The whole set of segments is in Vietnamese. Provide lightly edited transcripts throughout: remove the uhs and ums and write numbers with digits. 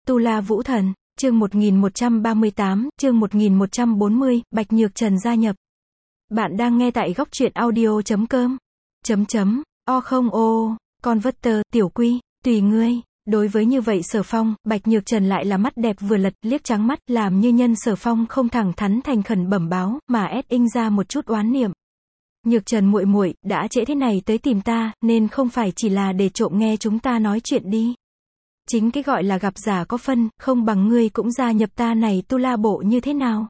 Tu La Vũ Thần, chương 1138, chương 1140, Bạch Nhược Trần gia nhập. Bạn đang nghe tại góc truyện audio.com. O không ô, Converter, tiểu quy, tùy ngươi. Đối với như vậy Sở Phong, Bạch Nhược Trần lại là mắt đẹp vừa lật, liếc trắng mắt, làm như nhân Sở Phong không thẳng thắn thành khẩn bẩm báo, mà in ra một chút oán niệm. Nhược Trần muội muội, đã trễ thế này tới tìm ta, nên không phải chỉ là để trộm nghe chúng ta nói chuyện đi. Chính cái gọi là gặp giả có phân, không bằng ngươi cũng gia nhập ta này Tu La bộ như thế nào?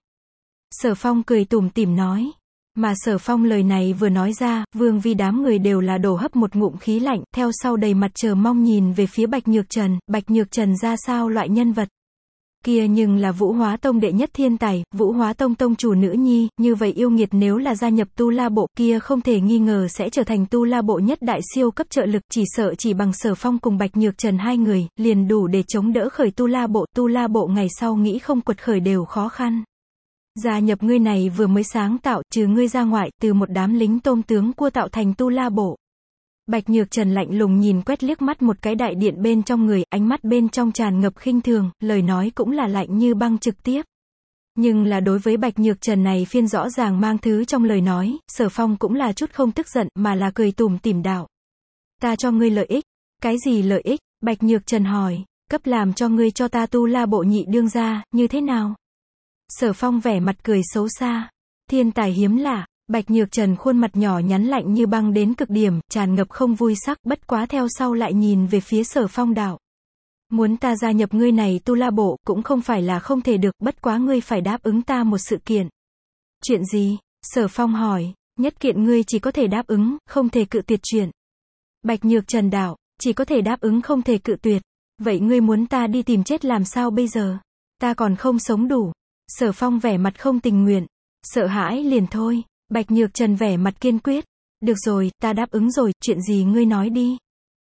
Sở Phong cười tủm tỉm nói. Mà Sở Phong lời này vừa nói ra, Vương Vi đám người đều là đổ hấp một ngụm khí lạnh, theo sau đầy mặt chờ mong nhìn về phía Bạch Nhược Trần ra sao loại nhân vật. Kia nhưng là Vũ Hóa Tông đệ nhất thiên tài, Vũ Hóa Tông tông chủ nữ nhi, như vậy yêu nghiệt nếu là gia nhập Tu La bộ, kia không thể nghi ngờ sẽ trở thành Tu La bộ nhất đại siêu cấp trợ lực, chỉ sợ chỉ bằng Sở Phong cùng Bạch Nhược Trần hai người, liền đủ để chống đỡ khởi Tu La bộ ngày sau nghĩ không quật khởi đều khó khăn. Gia nhập ngươi này vừa mới sáng tạo, trừ ngươi ra ngoại, từ một đám lính tôm tướng cua tạo thành Tu La bộ. Bạch Nhược Trần lạnh lùng nhìn quét liếc mắt một cái đại điện bên trong người, ánh mắt bên trong tràn ngập khinh thường, lời nói cũng là lạnh như băng trực tiếp. Nhưng là đối với Bạch Nhược Trần này phiên rõ ràng mang thứ trong lời nói, Sở Phong cũng là chút không tức giận, mà là cười tủm tỉm đạo. Ta cho ngươi lợi ích. Cái gì lợi ích? Bạch Nhược Trần hỏi. Cấp làm cho ngươi cho ta Tu La bộ nhị đương gia, như thế nào? Sở Phong vẻ mặt cười xấu xa. Thiên tài hiếm lạ. Bạch Nhược Trần khuôn mặt nhỏ nhắn lạnh như băng đến cực điểm, tràn ngập không vui sắc, bất quá theo sau lại nhìn về phía Sở Phong đạo. Muốn ta gia nhập ngươi này Tu La bộ, cũng không phải là không thể được, bất quá ngươi phải đáp ứng ta một sự kiện. Chuyện gì? Sở Phong hỏi. Nhất kiện ngươi chỉ có thể đáp ứng, không thể cự tuyệt chuyện. Bạch Nhược Trần đạo, chỉ có thể đáp ứng không thể cự tuyệt. Vậy ngươi muốn ta đi tìm chết làm sao bây giờ? Ta còn không sống đủ. Sở Phong vẻ mặt không tình nguyện. Sợ hãi liền thôi. Bạch Nhược Trần vẻ mặt kiên quyết. Được rồi, ta đáp ứng rồi, chuyện gì ngươi nói đi.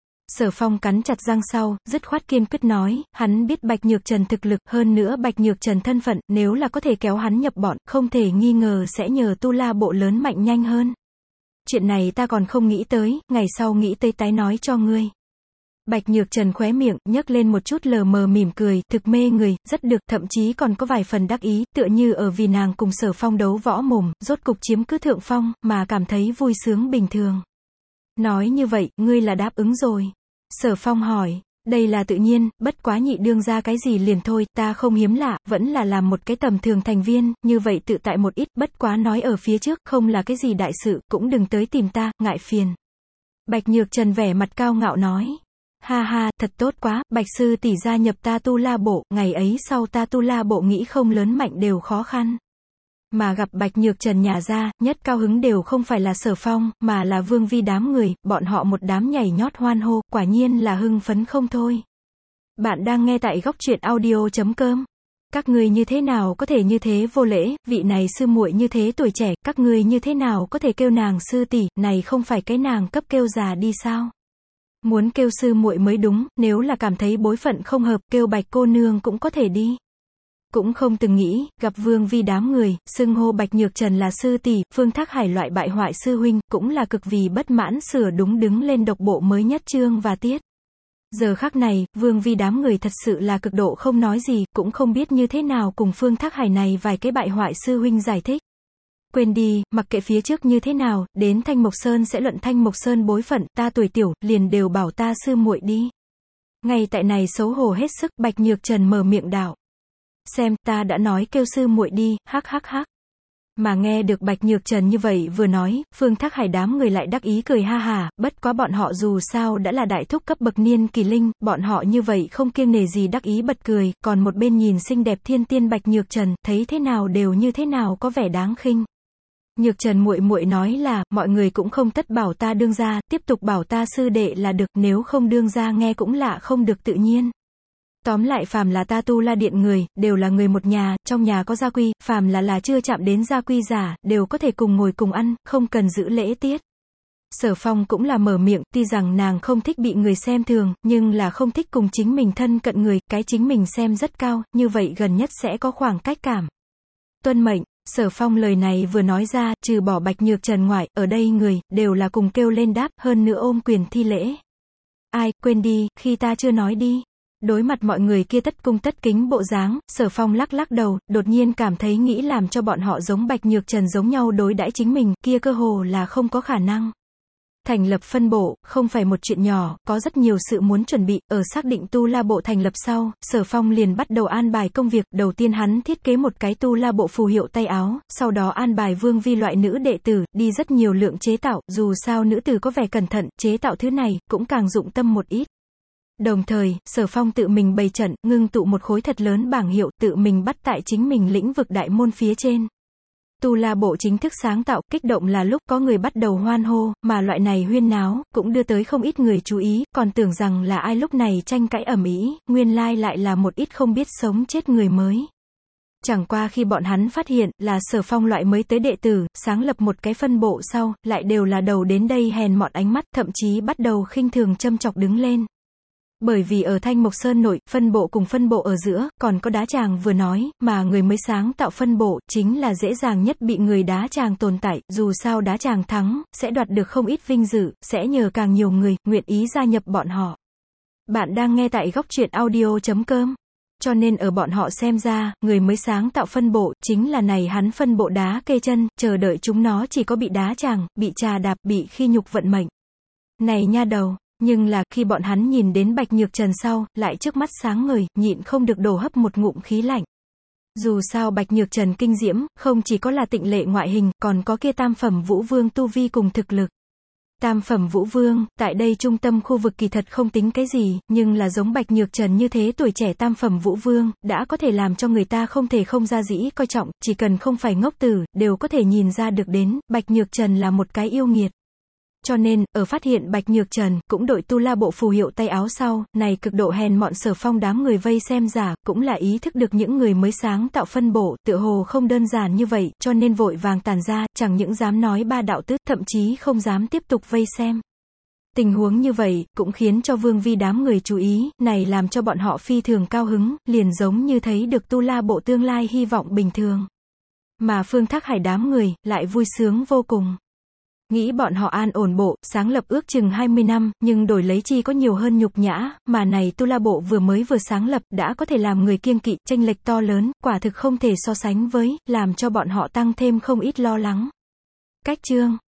Sở Phong cắn chặt răng sau, dứt khoát kiên quyết nói, hắn biết Bạch Nhược Trần thực lực, hơn nữa Bạch Nhược Trần thân phận, nếu là có thể kéo hắn nhập bọn, không thể nghi ngờ sẽ nhờ Tu La bộ lớn mạnh nhanh hơn. Chuyện này ta còn không nghĩ tới, ngày sau nghĩ tới tái nói cho ngươi. Bạch Nhược Trần khóe miệng, nhấc lên một chút lờ mờ mỉm cười, thực mê người, rất được, thậm chí còn có vài phần đắc ý, tựa như ở vì nàng cùng Sở Phong đấu võ mồm, rốt cục chiếm cứ thượng phong, mà cảm thấy vui sướng bình thường. Nói như vậy, ngươi là đáp ứng rồi. Sở Phong hỏi, đây là tự nhiên, bất quá nhị đương ra cái gì liền thôi, ta không hiếm lạ, vẫn là làm một cái tầm thường thành viên, như vậy tự tại một ít, bất quá nói ở phía trước, không là cái gì đại sự, cũng đừng tới tìm ta, ngại phiền. Bạch Nhược Trần vẻ mặt cao ngạo nói. Ha ha, thật tốt quá, Bạch sư tỷ gia nhập ta Tu La bộ, ngày ấy sau ta Tu La bộ nghĩ không lớn mạnh đều khó khăn. Mà gặp Bạch Nhược Trần nhà ra, nhất cao hứng đều không phải là Sở Phong, mà là Vương Vi đám người, bọn họ một đám nhảy nhót hoan hô, quả nhiên là hưng phấn không thôi. Bạn đang nghe tại góc truyện audio.com. Các ngươi như thế nào có thể như thế vô lễ, vị này sư muội như thế tuổi trẻ, các ngươi như thế nào có thể kêu nàng sư tỷ, này không phải cái nàng cấp kêu già đi sao? Muốn kêu sư muội mới đúng, nếu là cảm thấy bối phận không hợp, kêu Bạch cô nương cũng có thể đi. Cũng không từng nghĩ, gặp Vương Vi đám người, xưng hô Bạch Nhược Trần là sư tỷ, Phương Thác Hải loại bại hoại sư huynh, cũng là cực vì bất mãn sửa đúng đứng lên độc bộ mới nhất chương và tiết. Giờ khắc này, Vương Vi đám người thật sự là cực độ không nói gì, cũng không biết như thế nào cùng Phương Thác Hải này vài cái bại hoại sư huynh giải thích. Quên đi, mặc kệ phía trước như thế nào, đến Thanh Mộc Sơn sẽ luận Thanh Mộc Sơn bối phận, ta tuổi tiểu, liền đều bảo ta sư muội đi. Ngay tại này xấu hổ hết sức, Bạch Nhược Trần mở miệng đạo. Xem, ta đã nói kêu sư muội đi, hắc hắc hắc. Mà nghe được Bạch Nhược Trần như vậy vừa nói, Phương Thác Hải đám người lại đắc ý cười ha hà, bất quá bọn họ dù sao đã là đại thúc cấp bậc niên kỳ linh, bọn họ như vậy không kiêng nể gì đắc ý bật cười, còn một bên nhìn xinh đẹp thiên tiên Bạch Nhược Trần, thấy thế nào đều như thế nào có vẻ đáng khinh. Nhược Trần muội muội nói là, mọi người cũng không tất bảo ta đương gia, tiếp tục bảo ta sư đệ là được, nếu không đương gia nghe cũng lạ không được tự nhiên. Tóm lại phàm là ta Tu La điện người, đều là người một nhà, trong nhà có gia quy, phàm là chưa chạm đến gia quy giả, đều có thể cùng ngồi cùng ăn, không cần giữ lễ tiết. Sở Phong cũng là mở miệng, tuy rằng nàng không thích bị người xem thường, nhưng là không thích cùng chính mình thân cận người, cái chính mình xem rất cao, như vậy gần nhất sẽ có khoảng cách cảm. Tuân mệnh. Sở Phong lời này vừa nói ra, trừ bỏ Bạch Nhược Trần ngoại, ở đây người, đều là cùng kêu lên đáp, hơn nữa ôm quyền thi lễ. Ai, quên đi, khi ta chưa nói đi. Đối mặt mọi người kia tất cung tất kính bộ dáng, Sở Phong lắc lắc đầu, đột nhiên cảm thấy nghĩ làm cho bọn họ giống Bạch Nhược Trần giống nhau đối đãi chính mình, kia cơ hồ là không có khả năng. Thành lập phân bộ, không phải một chuyện nhỏ, có rất nhiều sự muốn chuẩn bị, ở xác định tu la bộ thành lập sau, Sở Phong liền bắt đầu an bài công việc, đầu tiên hắn thiết kế một cái tu la bộ phù hiệu tay áo, sau đó an bài Vương Vi loại nữ đệ tử, đi rất nhiều lượng chế tạo, dù sao nữ tử có vẻ cẩn thận, chế tạo thứ này, cũng càng dụng tâm một ít. Đồng thời, Sở Phong tự mình bày trận, ngưng tụ một khối thật lớn bảng hiệu, tự mình bắt tại chính mình lĩnh vực đại môn phía trên. Tu la bộ chính thức sáng tạo, kích động là lúc có người bắt đầu hoan hô, mà loại này huyên náo, cũng đưa tới không ít người chú ý, còn tưởng rằng là ai lúc này tranh cãi ầm ĩ, nguyên lai lại là một ít không biết sống chết người mới. Chẳng qua khi bọn hắn phát hiện, là Sở Phong loại mới tới đệ tử, sáng lập một cái phân bộ sau, lại đều là đầu đến đây hèn mọn ánh mắt, thậm chí bắt đầu khinh thường châm chọc đứng lên. Bởi vì ở Thanh Mộc Sơn nội, phân bộ cùng phân bộ ở giữa, còn có đá tràng vừa nói, mà người mới sáng tạo phân bộ, chính là dễ dàng nhất bị người đá tràng tồn tại, dù sao đá tràng thắng, sẽ đoạt được không ít vinh dự, sẽ nhờ càng nhiều người, nguyện ý gia nhập bọn họ. Bạn đang nghe tại Góc Truyện Audio.com. Cho nên ở bọn họ xem ra, người mới sáng tạo phân bộ, chính là này hắn phân bộ đá kê chân, chờ đợi chúng nó chỉ có bị đá tràng, bị trà đạp, bị khi nhục vận mệnh. Này nha đầu. Nhưng là, khi bọn hắn nhìn đến Bạch Nhược Trần sau, lại trước mắt sáng ngời, nhịn không được đổ hấp một ngụm khí lạnh. Dù sao Bạch Nhược Trần kinh diễm, không chỉ có là tịnh lệ ngoại hình, còn có kia tam phẩm vũ vương tu vi cùng thực lực. Tam phẩm vũ vương, tại đây trung tâm khu vực kỳ thật không tính cái gì, nhưng là giống Bạch Nhược Trần như thế tuổi trẻ tam phẩm vũ vương, đã có thể làm cho người ta không thể không ra dĩ coi trọng, chỉ cần không phải ngốc tử, đều có thể nhìn ra được đến, Bạch Nhược Trần là một cái yêu nghiệt. Cho nên, ở phát hiện Bạch Nhược Trần, cũng đội tu la bộ phù hiệu tay áo sau, này cực độ hèn mọn Sở Phong đám người vây xem giả, cũng là ý thức được những người mới sáng tạo phân bộ, tựa hồ không đơn giản như vậy, cho nên vội vàng tản ra, chẳng những dám nói ba đạo tứ, thậm chí không dám tiếp tục vây xem. Tình huống như vậy, cũng khiến cho Vương Vi đám người chú ý, này làm cho bọn họ phi thường cao hứng, liền giống như thấy được tu la bộ tương lai hy vọng bình thường. Mà Phương Thác Hải đám người, lại vui sướng vô cùng. Nghĩ bọn họ an ổn bộ, sáng lập ước chừng 20 năm, nhưng đổi lấy chi có nhiều hơn nhục nhã, mà này tu la bộ vừa sáng lập, đã có thể làm người kiêng kỵ, chênh lệch to lớn, quả thực không thể so sánh với, làm cho bọn họ tăng thêm không ít lo lắng. Cách chương